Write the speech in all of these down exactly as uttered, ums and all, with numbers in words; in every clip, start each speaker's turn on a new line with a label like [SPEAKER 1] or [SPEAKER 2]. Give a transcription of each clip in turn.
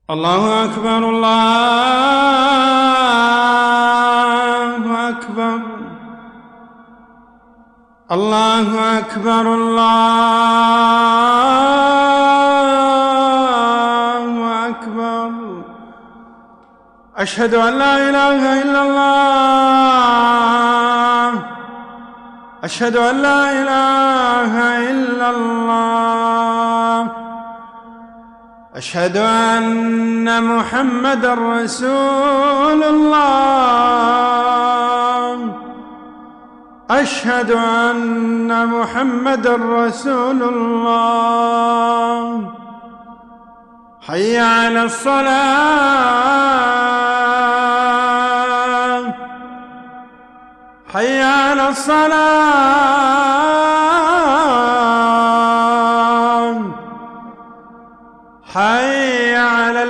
[SPEAKER 1] الله أكبر الله أكبر الله أكبر الله أكبر. أشهد أن لا إله إلا الله أشهد أن لا إله إلا الله أشهد أن محمدًا رسول الله أشهد أن محمدًا رسول الله. حي على الصلاة حي على الصلاة حي على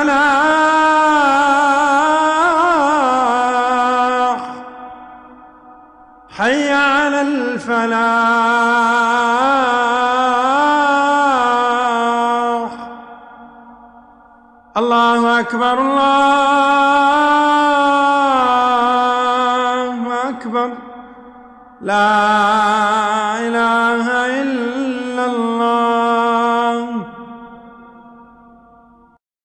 [SPEAKER 1] الفلاح حي على الفلاح. الله أكبر الله أكبر. لا إله إلا